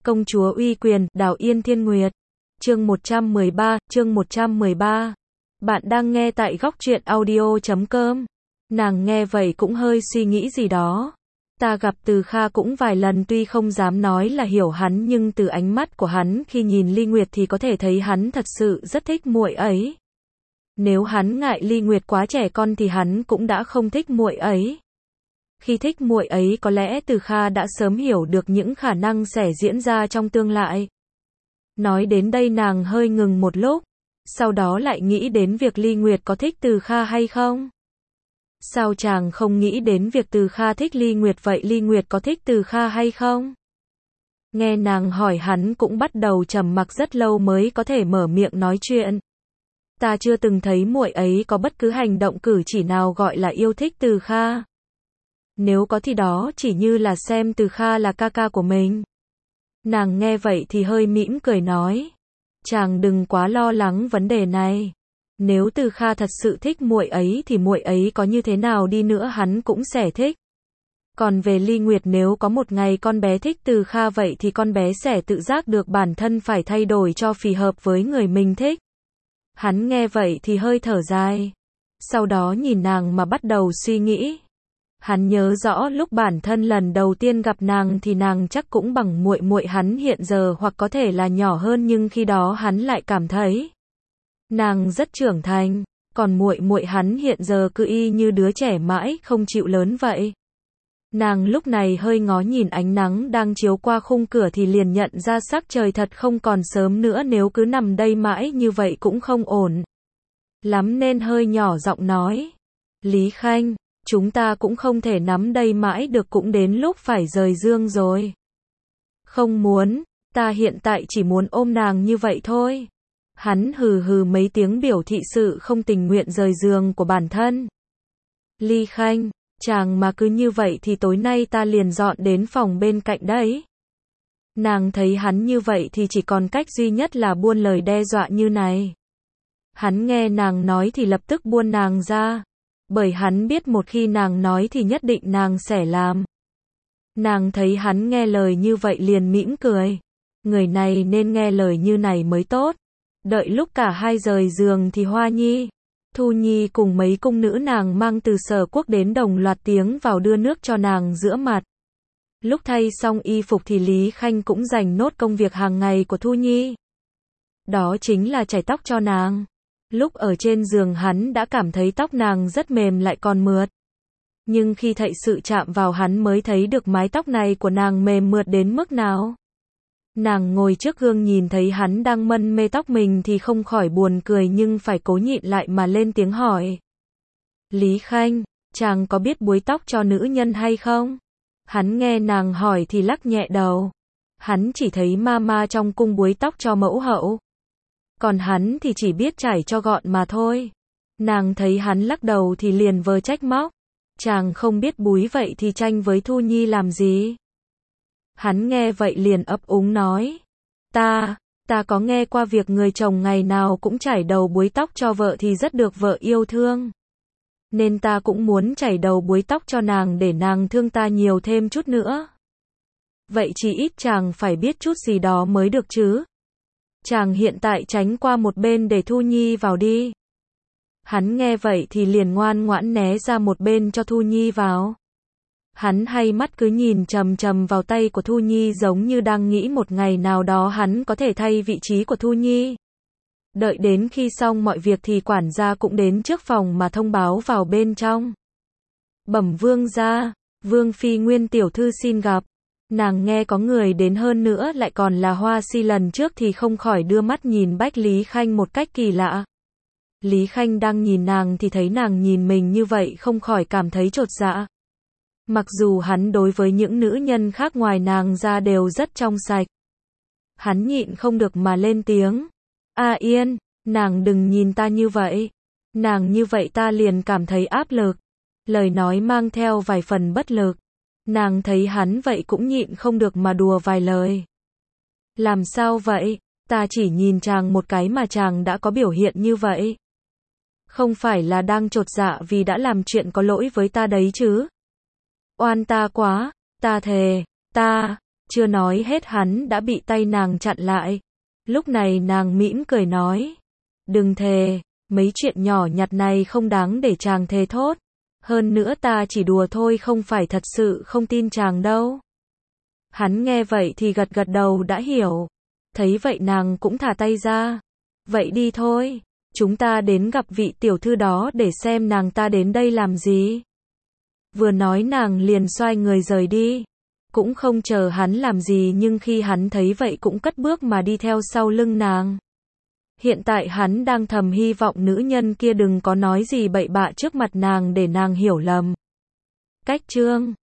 Công chúa uy quyền, Đào Yên Thiên Nguyệt. Chương 113. Bạn đang nghe tại góc truyện audio.com. Nàng nghe vậy cũng hơi suy nghĩ gì đó. Ta gặp Từ Kha cũng vài lần, tuy không dám nói là hiểu hắn, nhưng từ ánh mắt của hắn khi nhìn Ly Nguyệt thì có thể thấy hắn thật sự rất thích muội ấy. Nếu hắn ngại Ly Nguyệt quá trẻ con thì hắn cũng đã không thích muội ấy. Khi thích muội ấy có lẽ Từ Kha đã sớm hiểu được những khả năng sẽ diễn ra trong tương lai. Nói đến đây nàng hơi ngừng một lúc, sau đó lại nghĩ đến việc Ly Nguyệt có thích Từ Kha hay không. Sao chàng không nghĩ đến việc Từ Kha thích Ly Nguyệt vậy Ly Nguyệt có thích Từ Kha hay không? Nghe nàng hỏi hắn cũng bắt đầu trầm mặc rất lâu mới có thể mở miệng nói chuyện. Ta chưa từng thấy muội ấy có bất cứ hành động cử chỉ nào gọi là yêu thích Từ Kha. Nếu có thì đó chỉ như là xem Từ Kha là ca ca của mình. Nàng nghe vậy thì hơi mỉm cười nói. Chàng đừng quá lo lắng vấn đề này. Nếu Từ Kha thật sự thích muội ấy thì muội ấy có như thế nào đi nữa hắn cũng sẽ thích. Còn về Ly Nguyệt, nếu có một ngày con bé thích Từ Kha vậy thì con bé sẽ tự giác được bản thân phải thay đổi cho phù hợp với người mình thích. Hắn nghe vậy thì hơi thở dài. Sau đó nhìn nàng mà bắt đầu suy nghĩ. Hắn nhớ rõ lúc bản thân lần đầu tiên gặp nàng thì nàng chắc cũng bằng muội muội hắn hiện giờ hoặc có thể là nhỏ hơn, nhưng khi đó hắn lại cảm thấy nàng rất trưởng thành, còn muội muội hắn hiện giờ cứ y như đứa trẻ mãi không chịu lớn vậy. Nàng lúc này hơi ngó nhìn ánh nắng đang chiếu qua khung cửa thì liền nhận ra sắc trời thật không còn sớm nữa, nếu cứ nằm đây mãi như vậy cũng không ổn lắm nên hơi nhỏ giọng nói. Lý Khanh, chúng ta cũng không thể nắm đây mãi được, cũng đến lúc phải rời giường rồi. Không muốn, ta hiện tại chỉ muốn ôm nàng như vậy thôi. Hắn hừ hừ mấy tiếng biểu thị sự không tình nguyện rời giường của bản thân. Ly Khanh, chàng mà cứ như vậy thì tối nay ta liền dọn đến phòng bên cạnh đấy. Nàng thấy hắn như vậy thì chỉ còn cách duy nhất là buôn lời đe dọa như này. Hắn nghe nàng nói thì lập tức buông nàng ra. Bởi hắn biết một khi nàng nói thì nhất định nàng sẽ làm. Nàng thấy hắn nghe lời như vậy liền mỉm cười. Người này nên nghe lời như này mới tốt. Đợi lúc cả hai rời giường thì Hoa Nhi, Thu Nhi cùng mấy cung nữ nàng mang từ Sở Quốc đến đồng loạt tiến vào đưa nước cho nàng rửa mặt. Lúc thay xong y phục thì Lý Khanh cũng dành nốt công việc hàng ngày của Thu Nhi. Đó chính là chải tóc cho nàng. Lúc ở trên giường hắn đã cảm thấy tóc nàng rất mềm lại còn mượt. Nhưng khi thật sự chạm vào hắn mới thấy được mái tóc này của nàng mềm mượt đến mức nào. Nàng ngồi trước gương nhìn thấy hắn đang mân mê tóc mình thì không khỏi buồn cười nhưng phải cố nhịn lại mà lên tiếng hỏi. Lý Khanh, chàng có biết búi tóc cho nữ nhân hay không? Hắn nghe nàng hỏi thì lắc nhẹ đầu. Hắn chỉ thấy mama trong cung búi tóc cho mẫu hậu. Còn hắn thì chỉ biết chải cho gọn mà thôi. Nàng thấy hắn lắc đầu thì liền vờ trách móc. Chàng không biết búi vậy thì tranh với Thu Nhi làm gì? Hắn nghe vậy liền ấp úng nói. Ta có nghe qua việc người chồng ngày nào cũng chải đầu búi tóc cho vợ thì rất được vợ yêu thương. Nên ta cũng muốn chải đầu búi tóc cho nàng để nàng thương ta nhiều thêm chút nữa. Vậy chỉ ít chàng phải biết chút gì đó mới được chứ. Chàng hiện tại tránh qua một bên để Thu Nhi vào đi. Hắn nghe vậy thì liền ngoan ngoãn né ra một bên cho Thu Nhi vào. Hắn hay mắt cứ nhìn chằm chằm vào tay của Thu Nhi giống như đang nghĩ một ngày nào đó hắn có thể thay vị trí của Thu Nhi. Đợi đến khi xong mọi việc thì quản gia cũng đến trước phòng mà thông báo vào bên trong. Bẩm vương gia, Vương Phi Nguyên tiểu thư xin gặp. Nàng nghe có người đến hơn nữa lại còn là Hoa Si lần trước thì không khỏi đưa mắt nhìn Bách Lý Khanh một cách kỳ lạ. Lý Khanh đang nhìn nàng thì thấy nàng nhìn mình như vậy không khỏi cảm thấy chột dạ. Mặc dù hắn đối với những nữ nhân khác ngoài nàng ra đều rất trong sạch. Hắn nhịn không được mà lên tiếng. A Yên, nàng đừng nhìn ta như vậy. Nàng như vậy ta liền cảm thấy áp lực. Lời nói mang theo vài phần bất lực. Nàng thấy hắn vậy cũng nhịn không được mà đùa vài lời. Làm sao vậy? Ta chỉ nhìn chàng một cái mà chàng đã có biểu hiện như vậy. Không phải là đang chột dạ vì đã làm chuyện có lỗi với ta đấy chứ? Oan ta quá, ta thề, ta Chưa nói hết hắn đã bị tay nàng chặn lại. Lúc này nàng mỉm cười nói. Đừng thề, mấy chuyện nhỏ nhặt này không đáng để chàng thề thốt. Hơn nữa ta chỉ đùa thôi không phải thật sự không tin chàng đâu. Hắn nghe vậy thì gật gật đầu đã hiểu. Thấy vậy nàng cũng thả tay ra. Vậy đi thôi, chúng ta đến gặp vị tiểu thư đó để xem nàng ta đến đây làm gì. Vừa nói nàng liền xoay người rời đi. Cũng không chờ hắn làm gì nhưng khi hắn thấy vậy cũng cất bước mà đi theo sau lưng nàng. Hiện tại hắn đang thầm hy vọng nữ nhân kia đừng có nói gì bậy bạ trước mặt nàng để nàng hiểu lầm. Cách chương